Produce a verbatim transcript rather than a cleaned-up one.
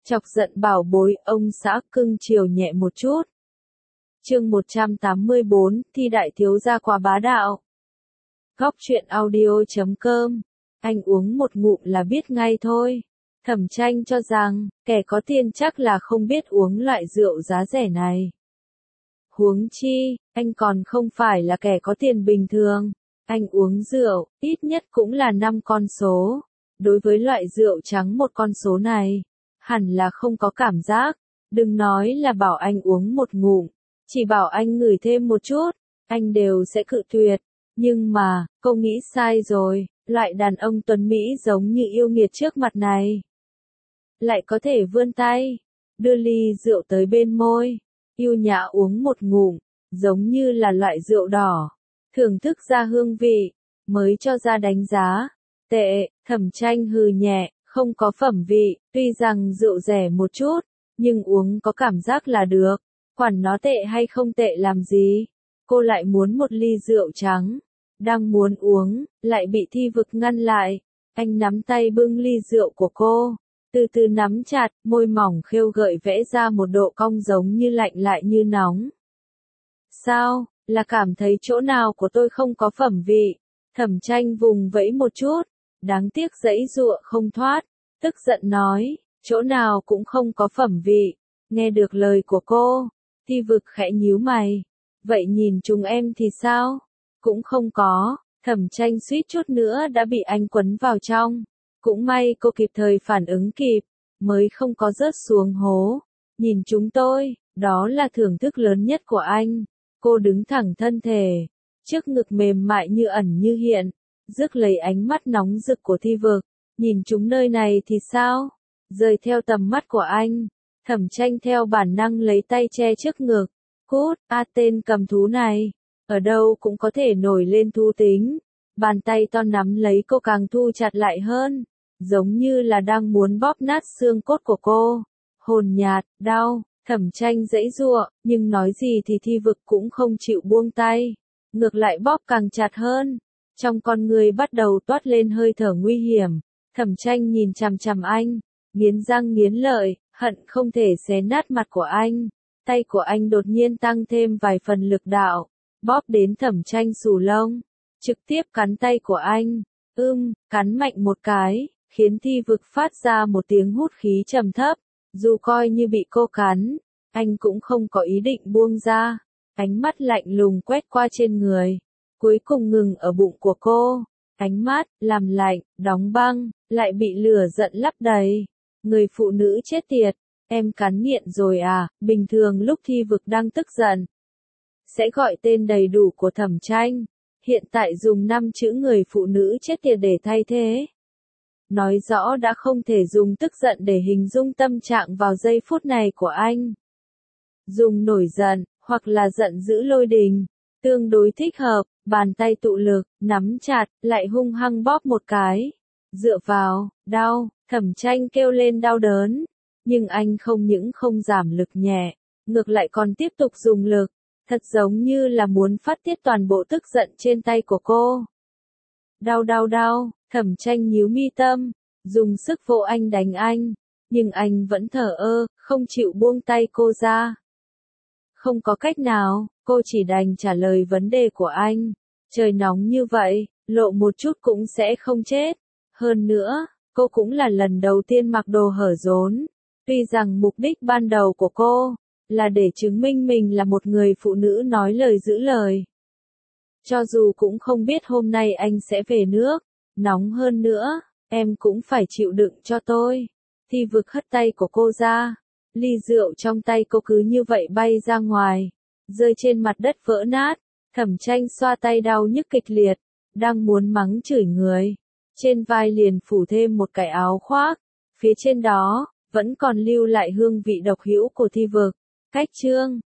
Chọc giận bảo bối, ông xã cưng chiều nhẹ một chút. Chương một trăm tám mươi bốn, thi đại thiếu gia quá bá đạo. Góc truyện audio chấm com. Anh uống một ngụm là biết ngay thôi. Thẩm Tranh cho rằng, kẻ có tiền chắc là không biết uống loại rượu giá rẻ này. Huống chi, anh còn không phải là kẻ có tiền bình thường. Anh uống rượu, ít nhất cũng là năm con số. Đối với loại rượu trắng một con số này, hẳn là không có cảm giác. Đừng nói là bảo anh uống một ngụm, chỉ bảo anh ngửi thêm một chút, anh đều sẽ cự tuyệt. Nhưng mà, cô nghĩ sai rồi, loại đàn ông tuấn Mỹ giống như yêu nghiệt trước mặt này. Lại có thể vươn tay, đưa ly rượu tới bên môi, yêu nhã uống một ngụm, giống như là loại rượu đỏ, thưởng thức ra hương vị, mới cho ra đánh giá. Tệ, Thẩm Tranh hừ nhẹ, không có phẩm vị, tuy rằng rượu rẻ một chút, nhưng uống có cảm giác là được, quản nó tệ hay không tệ làm gì. Cô lại muốn một ly rượu trắng, đang muốn uống, lại bị Thi Vực ngăn lại. Anh nắm tay bưng ly rượu của cô, từ từ nắm chặt, môi mỏng khêu gợi vẽ ra một độ cong giống như lạnh lại như nóng. Sao, là cảm thấy chỗ nào của tôi không có phẩm vị? Thẩm Tranh vùng vẫy một chút, đáng tiếc giãy giụa không thoát, tức giận nói, chỗ nào cũng không có phẩm vị. Nghe được lời của cô, Thi Vực khẽ nhíu mày, vậy nhìn chúng em thì sao? Cũng không có. Thẩm Tranh suýt chút nữa đã bị anh quấn vào trong. Cũng may cô kịp thời phản ứng kịp, mới không có rớt xuống hố. Nhìn chúng tôi, đó là thưởng thức lớn nhất của anh. Cô đứng thẳng thân thể, trước ngực mềm mại như ẩn như hiện, rước lấy ánh mắt nóng rực của Thi Vực. Nhìn chúng nơi này thì sao? Rời theo tầm mắt của anh, Thẩm Tranh theo bản năng lấy tay che trước ngực. Cút, a tên cầm thú này, ở đâu cũng có thể nổi lên thú tính. Bàn tay to nắm lấy cô càng thu chặt lại hơn, giống như là đang muốn bóp nát xương cốt của cô. Hồn nhạt, đau, Thẩm Tranh giãy giụa, nhưng nói gì thì Thi Vực cũng không chịu buông tay, ngược lại bóp càng chặt hơn. Trong con người bắt đầu toát lên hơi thở nguy hiểm. Thẩm Tranh nhìn chằm chằm anh, nghiến răng nghiến lợi, hận không thể xé nát mặt của anh. Tay của anh đột nhiên tăng thêm vài phần lực đạo, bóp đến Thẩm Tranh xù lông, trực tiếp cắn tay của anh. Ưm, cắn mạnh một cái, khiến Thi Vực phát ra một tiếng hút khí trầm thấp. Dù coi như bị cô cắn, anh cũng không có ý định buông ra. Ánh mắt lạnh lùng quét qua trên người, cuối cùng ngừng ở bụng của cô. Ánh mắt, làm lạnh, đóng băng, lại bị lửa giận lấp đầy. Người phụ nữ chết tiệt, em cắn nghiện rồi à? Bình thường lúc Thi Vực đang tức giận, sẽ gọi tên đầy đủ của Thẩm Tranh. Hiện tại dùng năm chữ người phụ nữ chết tiệt để thay thế. Nói rõ đã không thể dùng tức giận để hình dung tâm trạng vào giây phút này của anh. Dùng nổi giận, hoặc là giận dữ lôi đình, tương đối thích hợp. Bàn tay tụ lực, nắm chặt, lại hung hăng bóp một cái. Dựa vào, đau, Thẩm Tranh kêu lên đau đớn. Nhưng anh không những không giảm lực nhẹ, ngược lại còn tiếp tục dùng lực. Thật giống như là muốn phát tiết toàn bộ tức giận trên tay của cô. Đau đau đau, Thẩm Tranh nhíu mi tâm, dùng sức vỗ anh đánh anh. Nhưng anh vẫn thờ ơ, không chịu buông tay cô ra. Không có cách nào, cô chỉ đành trả lời vấn đề của anh. Trời nóng như vậy, lộ một chút cũng sẽ không chết. Hơn nữa, cô cũng là lần đầu tiên mặc đồ hở rốn. Tuy rằng mục đích ban đầu của cô là để chứng minh mình là một người phụ nữ nói lời giữ lời. Cho dù cũng không biết hôm nay anh sẽ về nước, nóng hơn nữa, em cũng phải chịu đựng cho tôi. Thi Vực hất tay của cô ra, ly rượu trong tay cô cứ như vậy bay ra ngoài, rơi trên mặt đất vỡ nát. Thẩm Tranh xoa tay đau nhức kịch liệt, đang muốn mắng chửi người. Trên vai liền phủ thêm một cái áo khoác, phía trên đó vẫn còn lưu lại hương vị độc hữu của Thi Vực. Cách chương